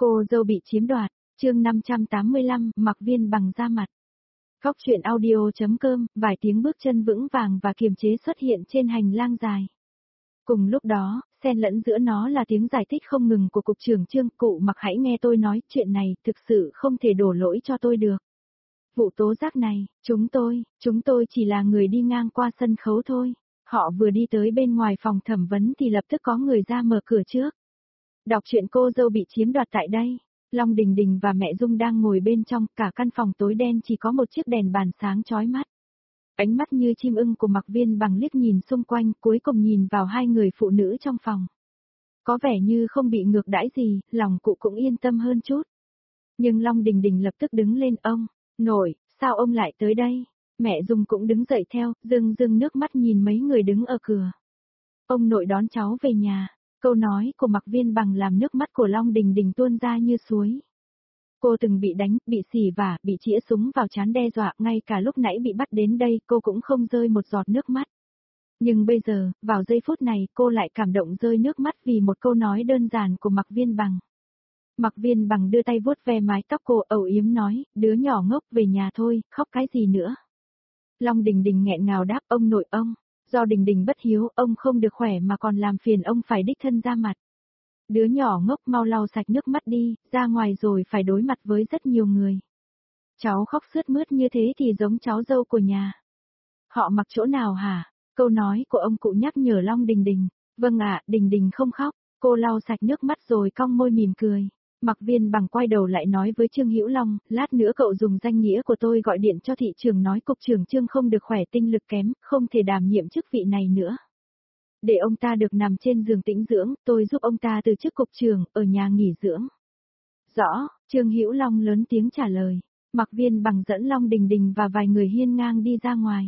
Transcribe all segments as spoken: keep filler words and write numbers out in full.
Cô dâu bị chiếm đoạt, chương năm trăm tám mươi lăm, Mặc Viên Bằng ra mặt. Cóc truyện audio.com, vài tiếng bước chân vững vàng và kiềm chế xuất hiện trên hành lang dài. Cùng lúc đó, xen lẫn giữa nó là tiếng giải thích không ngừng của cục trưởng Trương. Cụ Mặc hãy nghe tôi nói, chuyện này thực sự không thể đổ lỗi cho tôi được. Vụ tố giác này, chúng tôi, chúng tôi chỉ là người đi ngang qua sân khấu thôi. Họ vừa đi tới bên ngoài phòng thẩm vấn thì lập tức có người ra mở cửa trước. Đọc truyện cô dâu bị chiếm đoạt tại đây. Long Đình Đình và mẹ Dung đang ngồi bên trong, cả căn phòng tối đen chỉ có một chiếc đèn bàn sáng chói mắt. Ánh mắt như chim ưng của Mặc Viên Bằng liếc nhìn xung quanh, cuối cùng nhìn vào hai người phụ nữ trong phòng. Có vẻ như không bị ngược đãi gì, lòng cụ cũng yên tâm hơn chút. Nhưng Long Đình Đình lập tức đứng lên, ông, nội, sao ông lại tới đây? Mẹ Dung cũng đứng dậy theo, rưng rưng nước mắt nhìn mấy người đứng ở cửa. Ông nội đón cháu về nhà. Câu nói của Mặc Viên Bằng làm nước mắt của Long Đình Đình tuôn ra như suối. Cô từng bị đánh, bị xỉ vả, bị chĩa súng vào trán đe dọa, ngay cả lúc nãy bị bắt đến đây cô cũng không rơi một giọt nước mắt. Nhưng bây giờ, vào giây phút này cô lại cảm động rơi nước mắt vì một câu nói đơn giản của Mặc Viên Bằng. Mặc Viên Bằng đưa tay vuốt ve mái tóc cô, âu yếm nói, đứa nhỏ ngốc về nhà thôi, khóc cái gì nữa. Long Đình Đình nghẹn ngào đáp, ông nội ông. Do Đình Đình bất hiếu, ông không được khỏe mà còn làm phiền ông phải đích thân ra mặt. Đứa nhỏ ngốc mau lau sạch nước mắt đi, ra ngoài rồi phải đối mặt với rất nhiều người. Cháu khóc sướt mướt như thế thì giống cháu dâu của nhà. Họ Mặc chỗ nào hả? Câu nói của ông cụ nhắc nhở Long Đình Đình. Vâng ạ, Đình Đình không khóc. Cô lau sạch nước mắt rồi cong môi mỉm cười. Mặc Viên Bằng quay đầu lại nói với Trương Hữu Long, lát nữa cậu dùng danh nghĩa của tôi gọi điện cho thị trưởng nói cục trưởng Trương không được khỏe, tinh lực kém, không thể đảm nhiệm chức vị này nữa. Để ông ta được nằm trên giường tĩnh dưỡng, tôi giúp ông ta từ chức cục trưởng, ở nhà nghỉ dưỡng. Rõ, Trương Hữu Long lớn tiếng trả lời. Mặc Viên Bằng dẫn Long Đình Đình và vài người hiên ngang đi ra ngoài.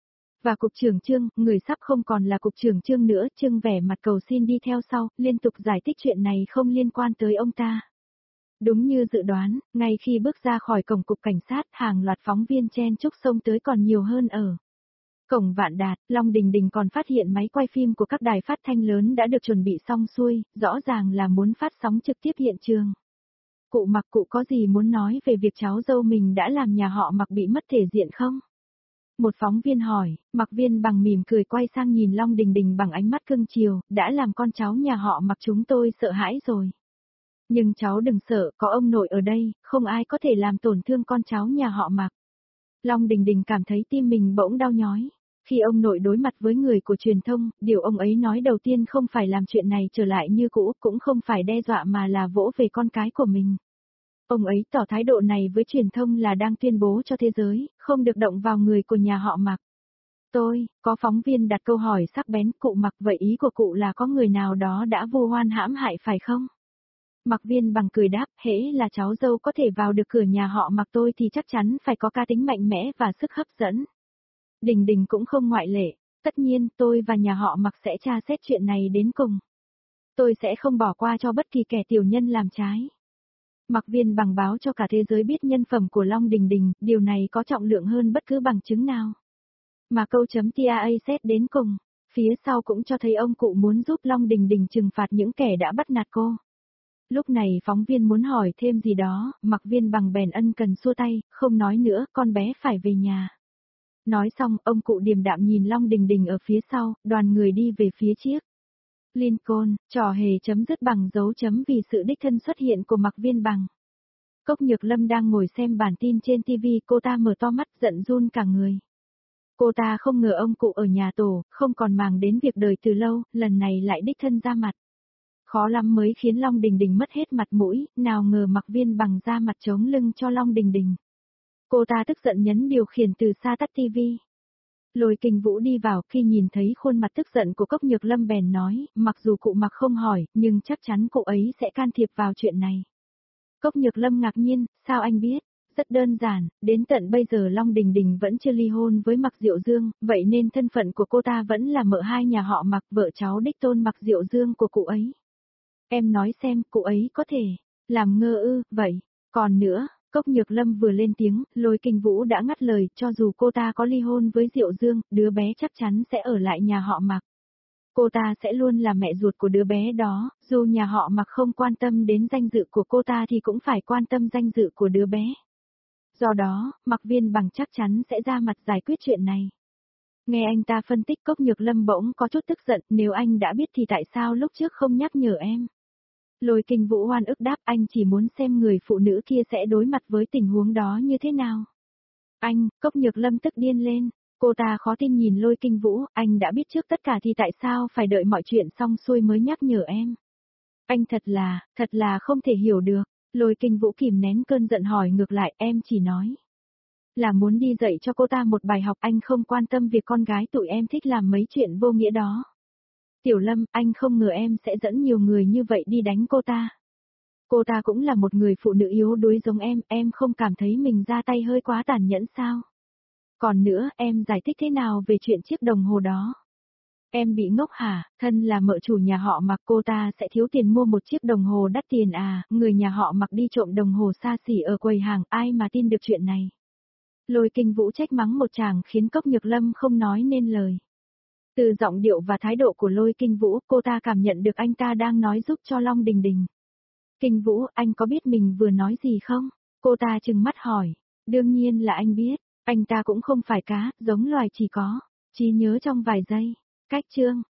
Và cục trưởng Trương, người sắp không còn là cục trưởng Trương nữa, Trương vẻ mặt cầu xin đi theo sau, liên tục giải thích chuyện này không liên quan tới ông ta. Đúng như dự đoán, ngay khi bước ra khỏi cổng cục cảnh sát, hàng loạt phóng viên chen chúc xông tới còn nhiều hơn ở cổng Vạn Đạt. Long Đình Đình còn phát hiện máy quay phim của các đài phát thanh lớn đã được chuẩn bị xong xuôi, rõ ràng là muốn phát sóng trực tiếp hiện trường. Cụ Mặc, cụ có gì muốn nói về việc cháu dâu mình đã làm nhà họ Mặc bị mất thể diện không? Một phóng viên hỏi. Mặc Viên Bằng mỉm cười quay sang nhìn Long Đình Đình bằng ánh mắt cưng chiều, đã làm con cháu nhà họ Mặc chúng tôi sợ hãi rồi. Nhưng cháu đừng sợ, có ông nội ở đây, không ai có thể làm tổn thương con cháu nhà họ Mặc. Long Đình Đình cảm thấy tim mình bỗng đau nhói. Khi ông nội đối mặt với người của truyền thông, điều ông ấy nói đầu tiên không phải làm chuyện này trở lại như cũ, cũng không phải đe dọa mà là vỗ về con cái của mình. Ông ấy tỏ thái độ này với truyền thông là đang tuyên bố cho thế giới, không được động vào người của nhà họ Mặc. Tôi, có phóng viên đặt câu hỏi sắc bén, cụ Mặc, vậy ý của cụ là có người nào đó đã vu oan hãm hại phải không? Mặc Viên Bằng cười đáp, hễ là cháu dâu có thể vào được cửa nhà họ Mặc tôi thì chắc chắn phải có cá tính mạnh mẽ và sức hấp dẫn. Đình Đình cũng không ngoại lệ, tất nhiên tôi và nhà họ Mặc sẽ tra xét chuyện này đến cùng. Tôi sẽ không bỏ qua cho bất kỳ kẻ tiểu nhân làm trái. Mặc Viên Bằng báo cho cả thế giới biết nhân phẩm của Long Đình Đình, điều này có trọng lượng hơn bất cứ bằng chứng nào. Mà câu chấm tia xét đến cùng, phía sau cũng cho thấy ông cụ muốn giúp Long Đình Đình trừng phạt những kẻ đã bắt nạt cô. Lúc này phóng viên muốn hỏi thêm gì đó, Mặc Viên Bằng bèn ân cần xua tay, không nói nữa, con bé phải về nhà. Nói xong, ông cụ điềm đạm nhìn Long Đình Đình ở phía sau, đoàn người đi về phía chiếc Lincoln, trò hề chấm dứt bằng dấu chấm vì sự đích thân xuất hiện của Mặc Viên Bằng. Cốc Nhược Lâm đang ngồi xem bản tin trên ti vi, cô ta mở to mắt giận run cả người. Cô ta không ngờ ông cụ ở nhà tổ, không còn màng đến việc đời từ lâu, lần này lại đích thân ra mặt. Khó lắm mới khiến Long Đình Đình mất hết mặt mũi, nào ngờ Mặc Viên Bằng ra mặt chống lưng cho Long Đình Đình. Cô ta tức giận nhấn điều khiển từ xa tắt ti vi. Lôi Kình Vũ đi vào, khi nhìn thấy khuôn mặt tức giận của Cốc Nhược Lâm bèn nói, mặc dù cụ Mặc không hỏi, nhưng chắc chắn cụ ấy sẽ can thiệp vào chuyện này. Cốc Nhược Lâm ngạc nhiên, sao anh biết? Rất đơn giản, đến tận bây giờ Long Đình Đình vẫn chưa ly hôn với Mặc Diệu Dương, vậy nên thân phận của cô ta vẫn là mợ hai nhà họ Mặc, vợ cháu đích tôn Mặc Diệu Dương của cụ ấy. Em nói xem, cụ ấy có thể làm ngơ ư? Vậy, còn nữa, Cốc Nhược Lâm vừa lên tiếng, Lôi Kình Vũ đã ngắt lời, cho dù cô ta có ly hôn với Diệu Dương, đứa bé chắc chắn sẽ ở lại nhà họ Mặc. Cô ta sẽ luôn là mẹ ruột của đứa bé đó, dù nhà họ Mặc không quan tâm đến danh dự của cô ta thì cũng phải quan tâm danh dự của đứa bé. Do đó, Mạc Viên Bằng chắc chắn sẽ ra mặt giải quyết chuyện này. Nghe anh ta phân tích, Cốc Nhược Lâm bỗng có chút tức giận, nếu anh đã biết thì tại sao lúc trước không nhắc nhở em. Lôi Kinh Vũ oan ức đáp, anh chỉ muốn xem người phụ nữ kia sẽ đối mặt với tình huống đó như thế nào. Anh, Cốc Nhược Lâm tức điên lên, cô ta khó tin nhìn Lôi Kinh Vũ, anh đã biết trước tất cả thì tại sao phải đợi mọi chuyện xong xuôi mới nhắc nhở em. Anh thật là, thật là không thể hiểu được. Lôi Kinh Vũ kìm nén cơn giận hỏi ngược lại, em chỉ nói là muốn đi dạy cho cô ta một bài học, anh không quan tâm việc con gái tụi em thích làm mấy chuyện vô nghĩa đó. Tiểu Lâm, anh không ngờ em sẽ dẫn nhiều người như vậy đi đánh cô ta. Cô ta cũng là một người phụ nữ yếu đuối giống em, em không cảm thấy mình ra tay hơi quá tàn nhẫn sao? Còn nữa, em giải thích thế nào về chuyện chiếc đồng hồ đó? Em bị ngốc hả, thân là mợ chủ nhà họ Mặc, cô ta sẽ thiếu tiền mua một chiếc đồng hồ đắt tiền à, người nhà họ Mặc đi trộm đồng hồ xa xỉ ở quầy hàng, ai mà tin được chuyện này. Lôi Kinh Vũ trách mắng một tràng khiến Cốc Nhược Lâm không nói nên lời. Từ giọng điệu và thái độ của Lôi Kinh Vũ, cô ta cảm nhận được anh ta đang nói giúp cho Long Đình Đình. Kinh Vũ, anh có biết mình vừa nói gì không? Cô ta trừng mắt hỏi. Đương nhiên là anh biết, anh ta cũng không phải cá, giống loài chỉ có trí nhớ trong vài giây. Cách chương